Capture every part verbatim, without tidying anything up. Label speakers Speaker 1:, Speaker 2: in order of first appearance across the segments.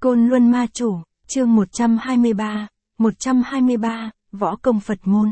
Speaker 1: Côn Luân Ma Chủ, chương một trăm hai mươi ba, một trăm hai mươi ba, Võ Công Phật Môn.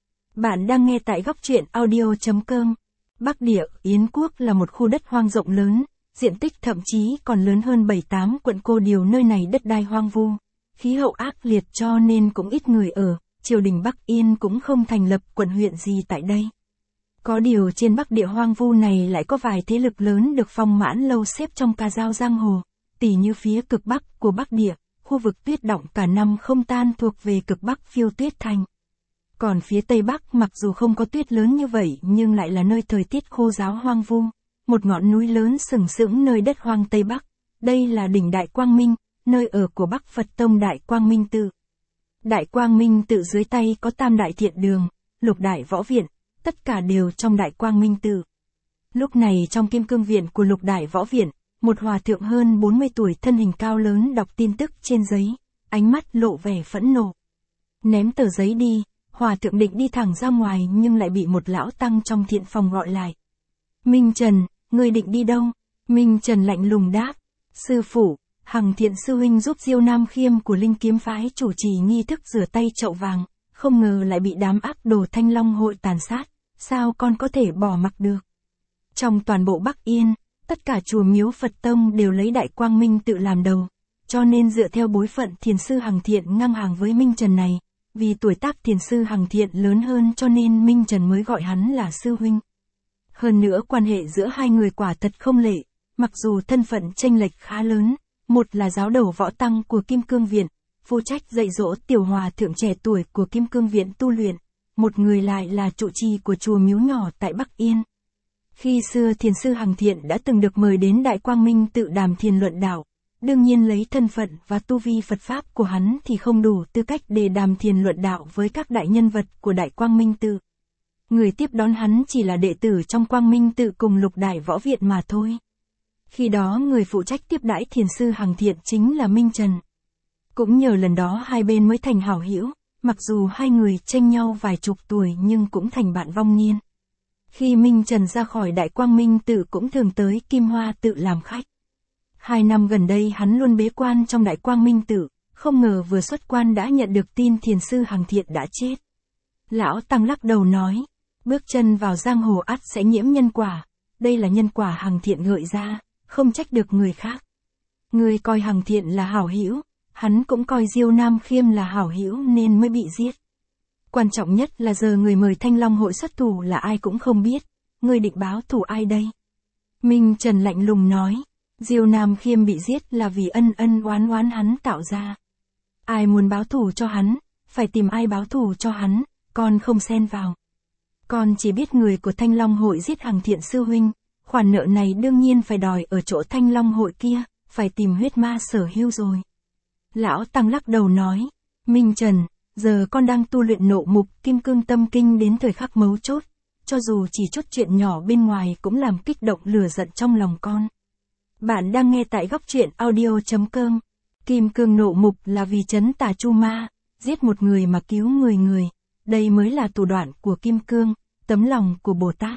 Speaker 1: Bạn đang nghe tại góc truyện audio.com. Bắc Địa, Yến Quốc là một khu đất hoang rộng lớn, diện tích thậm chí còn lớn hơn bảy tám quận Cô Điều. Nơi này đất đai hoang vu, khí hậu ác liệt cho nên cũng ít người ở, triều đình Bắc Yên cũng không thành lập quận huyện gì tại đây. Có điều trên Bắc Địa hoang vu này lại có vài thế lực lớn được Phong Mãn Lâu xếp trong ca dao giang hồ, tỉ như phía cực Bắc của Bắc Địa, khu vực tuyết động cả năm không tan thuộc về cực Bắc Phiêu Tuyết Thành. Còn phía Tây Bắc mặc dù không có tuyết lớn như vậy nhưng lại là nơi thời tiết khô ráo hoang vu, một ngọn núi lớn sừng sững nơi đất hoang Tây Bắc. Đây là đỉnh Đại Quang Minh, nơi ở của Bắc Phật Tông Đại Quang Minh Tự. Đại Quang Minh Tự dưới tay có Tam Đại Thiện Đường, Lục Đại Võ Viện, tất cả đều trong Đại Quang Minh Tự. Lúc này trong Kim Cương Viện của Lục Đại Võ Viện, một hòa thượng hơn bốn mươi tuổi thân hình cao lớn đọc tin tức trên giấy, ánh mắt lộ vẻ phẫn nộ. Ném tờ giấy đi, hòa thượng định đi thẳng ra ngoài nhưng lại bị một lão tăng trong thiện phòng gọi lại. Minh Trần, ngươi định đi đâu? Minh Trần lạnh lùng đáp. Sư phụ, Hằng Thiện sư huynh giúp Diêu Nam Khiêm của Linh Kiếm Phái chủ trì nghi thức rửa tay chậu vàng, không ngờ lại bị đám ác đồ Thanh Long hội tàn sát, sao con có thể bỏ mặc được? Trong toàn bộ Bắc Yên, tất cả chùa miếu Phật Tông đều lấy Đại Quang Minh Tự làm đầu, cho nên dựa theo bối phận thiền sư Hằng Thiện ngang hàng với Minh Trần này, vì tuổi tác thiền sư Hằng Thiện lớn hơn cho nên Minh Trần mới gọi hắn là sư huynh. Hơn nữa quan hệ giữa hai người quả thật không lệ, mặc dù thân phận chênh lệch khá lớn, một là giáo đầu võ tăng của Kim Cương Viện, phụ trách dạy dỗ tiểu hòa thượng trẻ tuổi của Kim Cương Viện tu luyện, một người lại là trụ trì của chùa miếu nhỏ tại Bắc Yên. Khi xưa thiền sư Hằng Thiện đã từng được mời đến Đại Quang Minh Tự đàm thiền luận đạo, đương nhiên lấy thân phận và tu vi Phật Pháp của hắn thì không đủ tư cách để đàm thiền luận đạo với các đại nhân vật của Đại Quang Minh Tự. Người tiếp đón hắn chỉ là đệ tử trong Quang Minh Tự cùng Lục Đại Võ Viện mà thôi. Khi đó người phụ trách tiếp đãi thiền sư Hằng Thiện chính là Minh Trần. Cũng nhờ lần đó hai bên mới thành hảo hữu, mặc dù hai người chênh nhau vài chục tuổi nhưng cũng thành bạn vong niên. Khi Minh Trần ra khỏi Đại Quang Minh Tự cũng thường tới Kim Hoa Tự làm khách. Hai năm gần đây hắn luôn bế quan trong Đại Quang Minh Tự, không ngờ vừa xuất quan đã nhận được tin thiền sư Hằng Thiện đã chết. Lão Tăng lắc đầu nói, bước chân vào giang hồ ắt sẽ nhiễm nhân quả, đây là nhân quả Hằng Thiện gợi ra, không trách được người khác. Người coi Hằng Thiện là hảo hữu, hắn cũng coi Diêu Nam Khiêm là hảo hữu nên mới bị giết. Quan trọng nhất là giờ người mời Thanh Long hội xuất thủ là ai cũng không biết, người định báo thù ai đây? Minh Trần lạnh lùng nói, Diêu Nam Khiêm bị giết là vì ân ân oán oán hắn tạo ra. Ai muốn báo thù cho hắn, phải tìm ai báo thù cho hắn, con không xen vào. Con chỉ biết người của Thanh Long hội giết Hằng Thiện sư huynh, khoản nợ này đương nhiên phải đòi ở chỗ Thanh Long hội kia, phải tìm huyết ma sở hữu rồi. Lão Tăng lắc đầu nói, Minh Trần, giờ con đang tu luyện nộ mục Kim Cương Tâm Kinh đến thời khắc mấu chốt, cho dù chỉ chút chuyện nhỏ bên ngoài cũng làm kích động lửa giận trong lòng con. Bạn đang nghe tại góc truyện audio.com. Kim Cương nộ mục là vì trấn tà chu ma, giết một người mà cứu mười người, đây mới là thủ đoạn của Kim Cương, tấm lòng của Bồ Tát.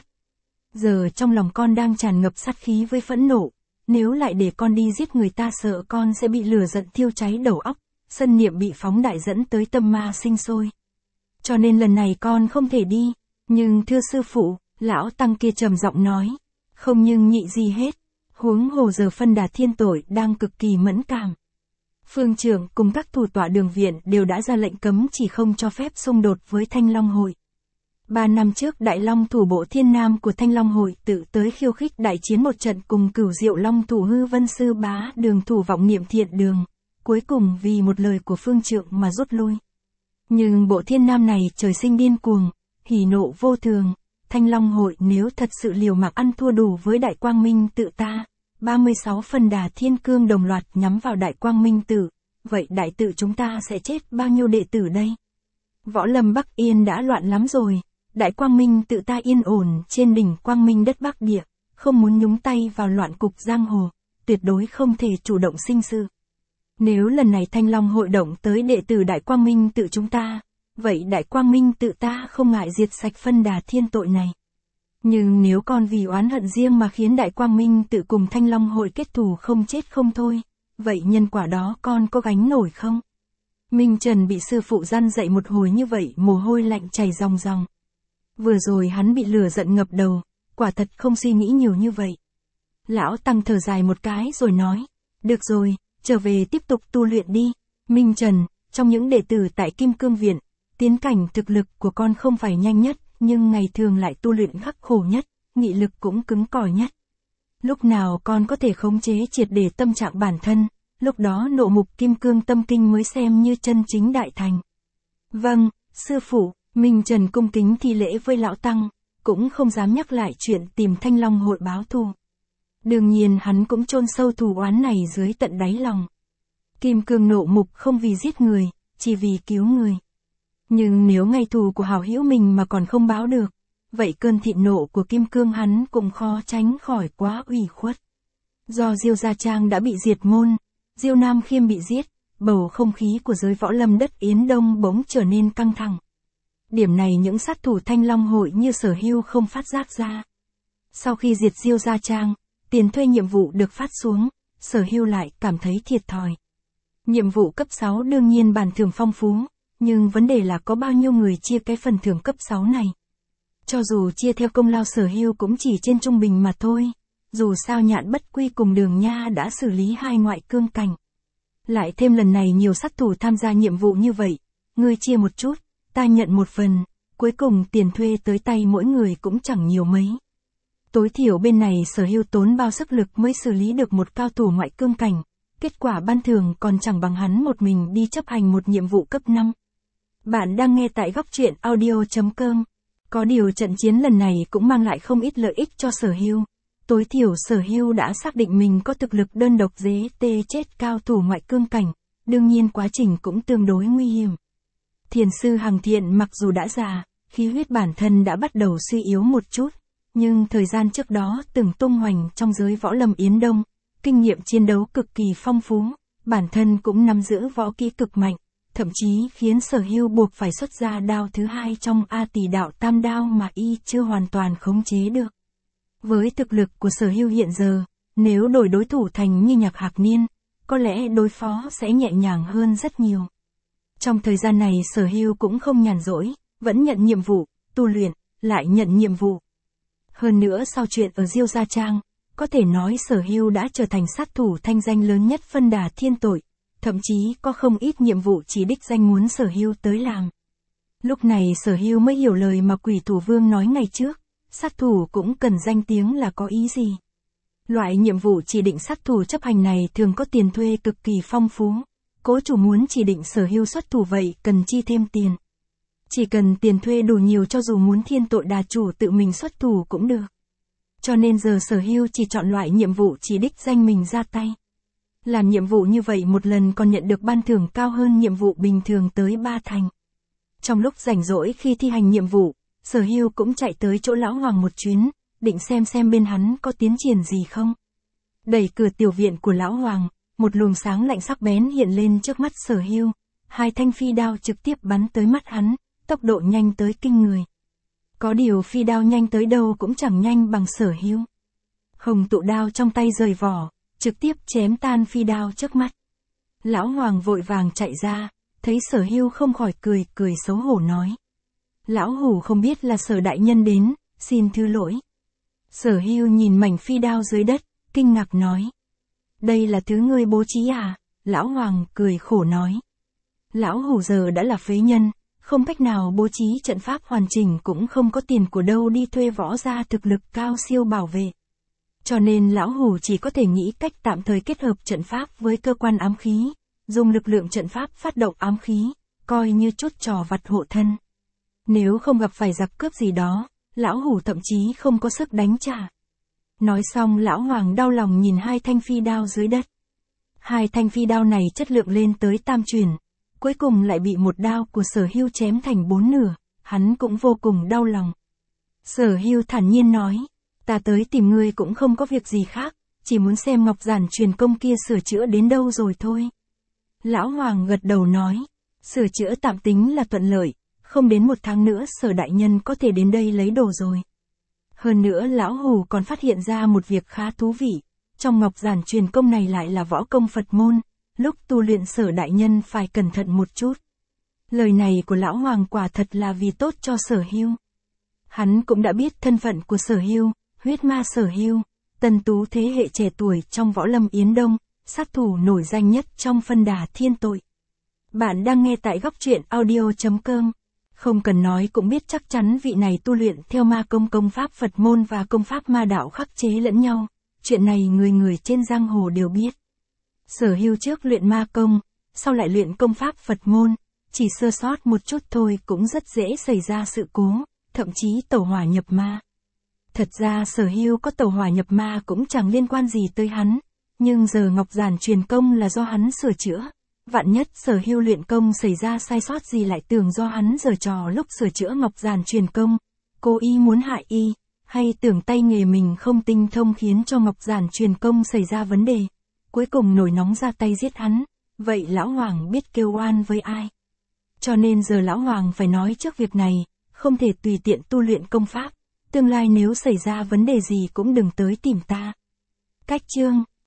Speaker 1: Giờ trong lòng con đang tràn ngập sát khí với phẫn nộ, nếu lại để con đi giết người ta sợ con sẽ bị lửa giận thiêu cháy đầu óc, sân niệm bị phóng đại dẫn tới tâm ma sinh sôi. Cho nên lần này con không thể đi, nhưng thưa sư phụ, lão tăng kia trầm giọng nói, không nhưng nhị gì hết, huống hồ giờ phân đà thiên tội đang cực kỳ mẫn cảm. Phương trưởng cùng các thủ tọa đường viện đều đã ra lệnh cấm chỉ không cho phép xung đột với Thanh Long hội. Ba năm trước Đại Long thủ bộ Thiên Nam của Thanh Long hội tự tới khiêu khích đại chiến một trận cùng Cửu Diệu Long thủ Hư Vân Sư Bá Đường thủ Vọng Niệm Thiện Đường, cuối cùng vì một lời của phương trượng mà rút lui. Nhưng bộ Thiên Nam này trời sinh điên cuồng, hỉ nộ vô thường, Thanh Long hội nếu thật sự liều mạng ăn thua đủ với Đại Quang Minh Tự ta, ba mươi sáu phần đà thiên cương đồng loạt nhắm vào Đại Quang Minh Tự, vậy đại tự chúng ta sẽ chết bao nhiêu đệ tử đây? Võ lâm Bắc Yên đã loạn lắm rồi. Đại Quang Minh Tự ta yên ổn trên đỉnh Quang Minh đất Bắc Địa, không muốn nhúng tay vào loạn cục giang hồ, tuyệt đối không thể chủ động sinh sự. Nếu lần này Thanh Long hội động tới đệ tử Đại Quang Minh Tự chúng ta, vậy Đại Quang Minh Tự ta không ngại diệt sạch phân đà thiên tội này. Nhưng nếu con vì oán hận riêng mà khiến Đại Quang Minh Tự cùng Thanh Long hội kết thù không chết không thôi, vậy nhân quả đó con có gánh nổi không? Minh Trần bị sư phụ răn dạy một hồi như vậy mồ hôi lạnh chảy ròng ròng. Vừa rồi hắn bị lửa giận ngập đầu, quả thật không suy nghĩ nhiều như vậy. Lão Tăng thở dài một cái rồi nói, được rồi, trở về tiếp tục tu luyện đi. Minh Trần, trong những đệ tử tại Kim Cương Viện, tiến cảnh thực lực của con không phải nhanh nhất, nhưng ngày thường lại tu luyện khắc khổ nhất, nghị lực cũng cứng cỏi nhất. Lúc nào con có thể khống chế triệt để tâm trạng bản thân, lúc đó nộ mục Kim Cương Tâm Kinh mới xem như chân chính đại thành. Vâng, sư phụ, Minh Trần cung kính thi lễ với lão Tăng, cũng không dám nhắc lại chuyện tìm Thanh Long hội báo thù. Đương nhiên hắn cũng chôn sâu thù oán này dưới tận đáy lòng. Kim Cương nộ mục không vì giết người, chỉ vì cứu người. Nhưng nếu ngày thù của hảo hữu mình mà còn không báo được, vậy cơn thịnh nộ của Kim Cương hắn cũng khó tránh khỏi quá ủy khuất. Do Diêu Gia Trang đã bị diệt môn, Diêu Nam Khiêm bị giết, bầu không khí của giới võ lâm đất Yến Đông bỗng trở nên căng thẳng. Điểm này những sát thủ Thanh Long hội như Sở Hưu không phát giác ra. Sau khi diệt Diêu Gia Trang, tiền thuê nhiệm vụ được phát xuống, Sở Hưu lại cảm thấy thiệt thòi. Nhiệm vụ cấp sáu đương nhiên bản thưởng phong phú, nhưng vấn đề là có bao nhiêu người chia cái phần thưởng cấp sáu này. Cho dù chia theo công lao Sở Hưu cũng chỉ trên trung bình mà thôi, dù sao Nhạn Bất Quy cùng Đường Nha đã xử lý hai ngoại cương cảnh. Lại thêm lần này nhiều sát thủ tham gia nhiệm vụ như vậy, ngươi chia một chút, ta nhận một phần, cuối cùng tiền thuê tới tay mỗi người cũng chẳng nhiều mấy. Tối thiểu bên này Sở Hưu tốn bao sức lực mới xử lý được một cao thủ ngoại cương cảnh, kết quả ban thường còn chẳng bằng hắn một mình đi chấp hành một nhiệm vụ cấp năm. Bạn đang nghe tại góc truyện audio chấm com. Có điều trận chiến lần này cũng mang lại không ít lợi ích cho Sở Hưu. Tối thiểu Sở Hưu đã xác định mình có thực lực đơn độc dế tê chết cao thủ ngoại cương cảnh, đương nhiên quá trình cũng tương đối nguy hiểm. Thiền sư Hằng Thiện mặc dù đã già, khí huyết bản thân đã bắt đầu suy yếu một chút, nhưng thời gian trước đó từng tung hoành trong giới võ lâm Yến Đông, kinh nghiệm chiến đấu cực kỳ phong phú, bản thân cũng nắm giữ võ kỹ cực mạnh, thậm chí khiến Sở Hưu buộc phải xuất ra đao thứ hai trong A Tỷ Đạo Tam Đao mà y chưa hoàn toàn khống chế được. Với thực lực của Sở Hưu hiện giờ, nếu đổi đối thủ thành như Nhạc Hạc Niên, có lẽ đối phó sẽ nhẹ nhàng hơn rất nhiều. Trong thời gian này Sở Hưu cũng không nhàn rỗi, vẫn nhận nhiệm vụ, tu luyện, lại nhận nhiệm vụ. Hơn nữa sau chuyện ở Diêu Gia Trang, có thể nói Sở Hưu đã trở thành sát thủ thanh danh lớn nhất phân đà thiên tội, thậm chí có không ít nhiệm vụ chỉ đích danh muốn Sở Hưu tới làm. Lúc này Sở Hưu mới hiểu lời mà Quỷ Thủ Vương nói ngày trước, sát thủ cũng cần danh tiếng là có ý gì. Loại nhiệm vụ chỉ định sát thủ chấp hành này thường có tiền thuê cực kỳ phong phú, cố chủ muốn chỉ định Sở Hưu xuất thủ vậy cần chi thêm tiền. Chỉ cần tiền thuê đủ nhiều cho dù muốn thiên tội đà chủ tự mình xuất thủ cũng được. Cho nên giờ Sở Hưu chỉ chọn loại nhiệm vụ chỉ đích danh mình ra tay. Làm nhiệm vụ như vậy một lần còn nhận được ban thưởng cao hơn nhiệm vụ bình thường tới ba thành. Trong lúc rảnh rỗi khi thi hành nhiệm vụ, Sở Hưu cũng chạy tới chỗ Lão Hoàng một chuyến, định xem xem bên hắn có tiến triển gì không. Đẩy cửa tiểu viện của Lão Hoàng, một luồng sáng lạnh sắc bén hiện lên trước mắt Sở Hưu, hai thanh phi đao trực tiếp bắn tới mắt hắn, tốc độ nhanh tới kinh người. Có điều phi đao nhanh tới đâu cũng chẳng nhanh bằng Sở Hưu. Hồng tụ đao trong tay rời vỏ, trực tiếp chém tan phi đao trước mắt. Lão Hoàng vội vàng chạy ra, thấy Sở Hưu không khỏi cười cười xấu hổ nói. Lão Hủ không biết là Sở đại nhân đến, xin thứ lỗi. Sở Hưu nhìn mảnh phi đao dưới đất, kinh ngạc nói. Đây là thứ ngươi bố trí à? Lão Hoàng cười khổ nói. Lão Hủ giờ đã là phế nhân, không cách nào bố trí trận pháp hoàn chỉnh cũng không có tiền của đâu đi thuê võ gia thực lực cao siêu bảo vệ. Cho nên Lão Hủ chỉ có thể nghĩ cách tạm thời kết hợp trận pháp với cơ quan ám khí, dùng lực lượng trận pháp phát động ám khí, coi như chút trò vặt hộ thân. Nếu không gặp phải giặc cướp gì đó, Lão Hủ thậm chí không có sức đánh trả. Nói xong Lão Hoàng đau lòng nhìn hai thanh phi đao dưới đất. Hai thanh phi đao này chất lượng lên tới tam truyền, cuối cùng lại bị một đao của Sở Hưu chém thành bốn nửa, hắn cũng vô cùng đau lòng. Sở Hưu thản nhiên nói, ta tới tìm ngươi cũng không có việc gì khác, chỉ muốn xem ngọc giản truyền công kia sửa chữa đến đâu rồi thôi. Lão Hoàng gật đầu nói, sửa chữa tạm tính là thuận lợi, không đến một tháng nữa Sở đại nhân có thể đến đây lấy đồ rồi. Hơn nữa Lão Hủ còn phát hiện ra một việc khá thú vị, trong ngọc giản truyền công này lại là võ công Phật môn, lúc tu luyện Sở đại nhân phải cẩn thận một chút. Lời này của lão hoàng quả thật là vì tốt cho Sở Hưu. Hắn cũng đã biết thân phận của Sở Hưu, huyết ma Sở Hưu, tân tú thế hệ trẻ tuổi trong võ lâm Yến Đông, sát thủ nổi danh nhất trong phân đà thiên tội. Bạn đang nghe tại góc truyện audio chấm com. Không cần nói cũng biết chắc chắn vị này tu luyện theo ma công công pháp Phật môn và công pháp ma đạo khắc chế lẫn nhau. Chuyện này người người trên giang hồ đều biết. Sở Hưu trước luyện ma công, sau lại luyện công pháp Phật môn, chỉ sơ sót một chút thôi cũng rất dễ xảy ra sự cố, thậm chí tẩu hỏa nhập ma. Thật ra Sở Hưu có tẩu hỏa nhập ma cũng chẳng liên quan gì tới hắn, nhưng giờ ngọc giản truyền công là do hắn sửa chữa. Vạn nhất Sở Hưu luyện công xảy ra sai sót gì lại tưởng do hắn giở trò lúc sửa chữa ngọc giản truyền công, cố ý muốn hại y, hay tưởng tay nghề mình không tinh thông khiến cho ngọc giản truyền công xảy ra vấn đề, cuối cùng nổi nóng ra tay giết hắn, vậy lão hoàng biết kêu oan với ai. Cho nên giờ lão hoàng phải nói trước việc này, không thể tùy tiện tu luyện công pháp, tương lai nếu xảy ra vấn đề gì cũng đừng tới tìm ta. Cách chương